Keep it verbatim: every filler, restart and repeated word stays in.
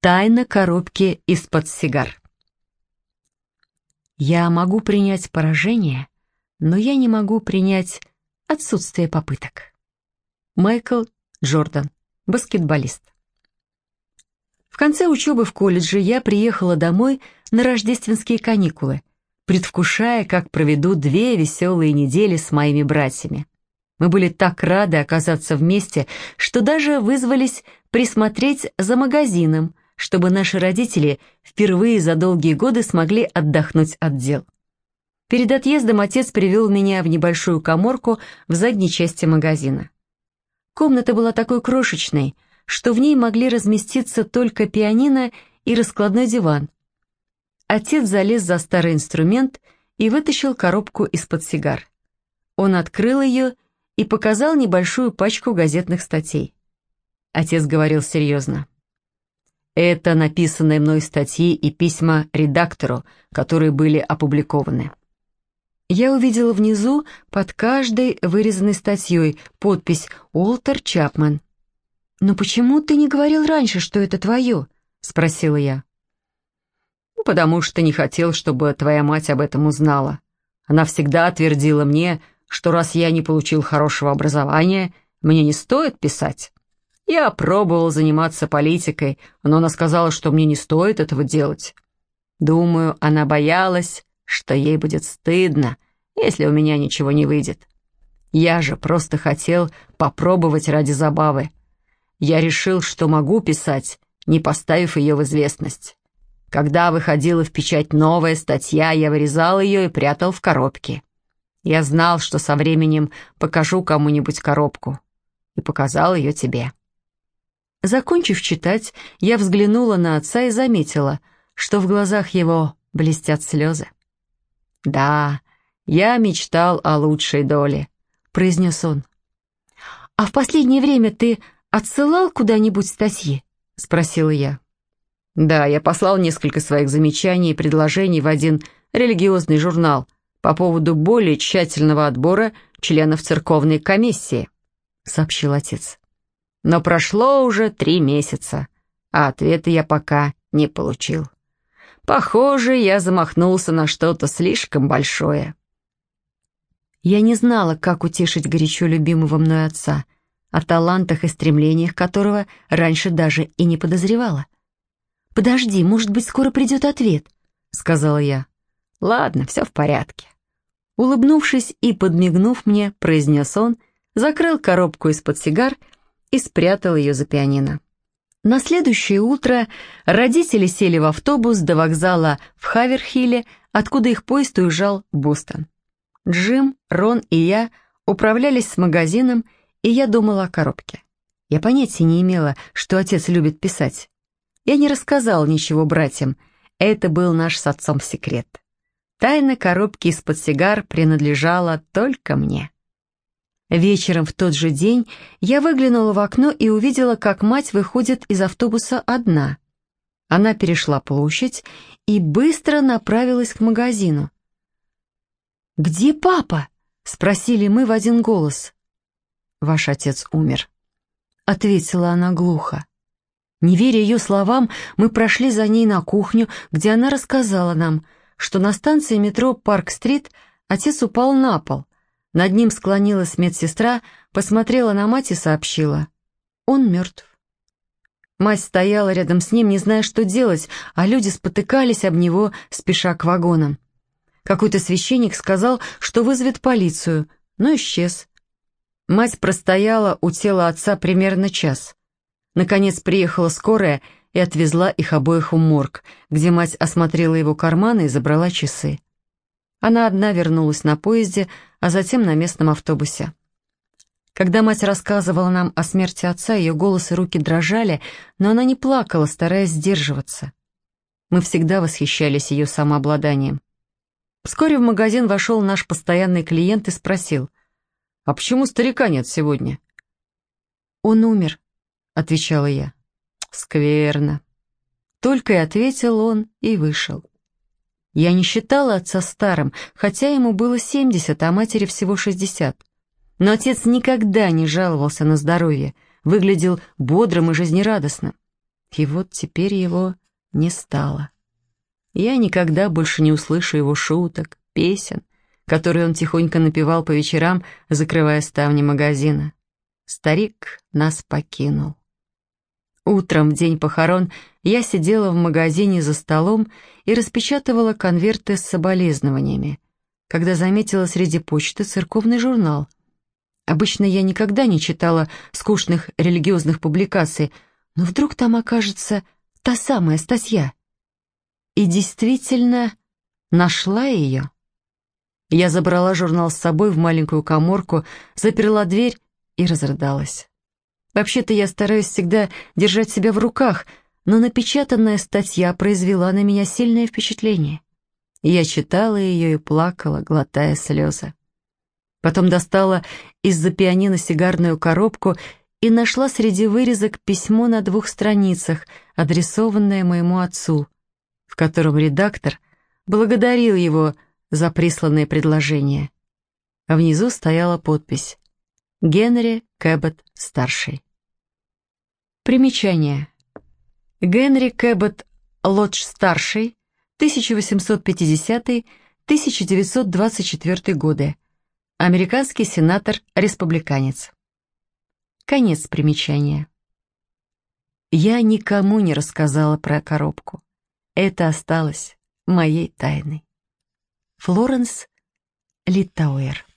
Тайна коробки из-под сигар. Я могу принять поражение, но я не могу принять отсутствие попыток. Майкл Джордан, баскетболист. В конце учебы в колледже я приехала домой на рождественские каникулы, предвкушая, как проведу две веселые недели с моими братьями. Мы были так рады оказаться вместе, что даже вызвались присмотреть за магазином, чтобы наши родители впервые за долгие годы смогли отдохнуть от дел. Перед отъездом отец привел меня в небольшую каморку в задней части магазина. Комната была такой крошечной, что в ней могли разместиться только пианино и раскладной диван. Отец залез за старый инструмент и вытащил коробку из-под сигар. Он открыл ее и показал небольшую пачку газетных статей. Отец говорил серьезно. Это написанные мной статьи и письма редактору, которые были опубликованы. Я увидела внизу под каждой вырезанной статьей подпись «Уолтер Чапман». «Но почему ты не говорил раньше, что это твое?» — спросила я. «Потому что не хотел, чтобы твоя мать об этом узнала. Она всегда твердила мне, что раз я не получил хорошего образования, мне не стоит писать. Я пробовал заниматься политикой, но она сказала, что мне не стоит этого делать. Думаю, она боялась, что ей будет стыдно, если у меня ничего не выйдет. Я же просто хотел попробовать ради забавы. Я решил, что могу писать, не поставив ее в известность. Когда выходила в печать новая статья, я вырезал ее и прятал в коробке. Я знал, что со временем покажу кому-нибудь коробку. И показал ее тебе». Закончив читать, я взглянула на отца и заметила, что в глазах его блестят слезы. «Да, я мечтал о лучшей доле», — произнес он. «А в последнее время ты отсылал куда-нибудь статьи?» — спросила я. «Да, я послал несколько своих замечаний и предложений в один религиозный журнал по поводу более тщательного отбора членов церковной комиссии», — сообщил отец. «Но прошло уже три месяца, а ответа я пока не получил. Похоже, я замахнулся на что-то слишком большое». Я не знала, как утешить горячо любимого мной отца, о талантах и стремлениях которого раньше даже и не подозревала. «Подожди, может быть, скоро придет ответ», — сказала я. «Ладно, все в порядке». Улыбнувшись и подмигнув мне, произнес он, закрыл коробку из-под сигар и спрятал ее за пианино. На следующее утро родители сели в автобус до вокзала в Хаверхилле, откуда их поезд уезжал в Бостон. Джим, Рон и я управлялись с магазином, и я думала о коробке. Я понятия не имела, что отец любит писать. Я не рассказала ничего братьям, это был наш с отцом секрет. Тайна коробки из-под сигар принадлежала только мне. Вечером в тот же день я выглянула в окно и увидела, как мать выходит из автобуса одна. Она перешла площадь и быстро направилась к магазину. «Где папа?» — спросили мы в один голос. «Ваш отец умер», — ответила она глухо. Не веря ее словам, мы прошли за ней на кухню, где она рассказала нам, что на станции метро Парк-стрит отец упал на пол. Над ним склонилась медсестра, посмотрела на мать и сообщила: «Он мертв». Мать стояла рядом с ним, не зная, что делать, а люди спотыкались об него, спеша к вагонам. Какой-то священник сказал, что вызовет полицию, но исчез. Мать простояла у тела отца примерно час. Наконец приехала скорая и отвезла их обоих в морг, где мать осмотрела его карманы и забрала часы. Она одна вернулась на поезде, а затем на местном автобусе. Когда мать рассказывала нам о смерти отца, ее голос и руки дрожали, но она не плакала, стараясь сдерживаться. Мы всегда восхищались ее самообладанием. Вскоре в магазин вошел наш постоянный клиент и спросил: «А почему старика нет сегодня?» «Он умер», — отвечала я. «Скверно». Только и ответил он и вышел. Я не считала отца старым, хотя ему было семьдесят, а матери всего шестьдесят. Но отец никогда не жаловался на здоровье, выглядел бодрым и жизнерадостным. И вот теперь его не стало. Я никогда больше не услышу его шуток, песен, которые он тихонько напевал по вечерам, закрывая ставни магазина. Старик нас покинул. Утром, в день похорон, я сидела в магазине за столом и распечатывала конверты с соболезнованиями, когда заметила среди почты церковный журнал. Обычно я никогда не читала скучных религиозных публикаций, но вдруг там окажется та самая статья. И действительно нашла ее. Я забрала журнал с собой в маленькую каморку, заперла дверь и разрыдалась. Вообще-то я стараюсь всегда держать себя в руках, но напечатанная статья произвела на меня сильное впечатление. Я читала ее и плакала, глотая слезы. Потом достала из-за пианино сигарную коробку и нашла среди вырезок письмо на двух страницах, адресованное моему отцу, в котором редактор благодарил его за присланное предложение. А внизу стояла подпись «Генри Кэбот-старший». Примечание. Генри Кэбот Лодж-старший, тысяча восемьсот пятидесятый — тысяча девятьсот двадцать четвёртый годы. Американский сенатор-республиканец. Конец примечания. Я никому не рассказала про коробку. Это осталось моей тайной. Флоренс Литтауэр.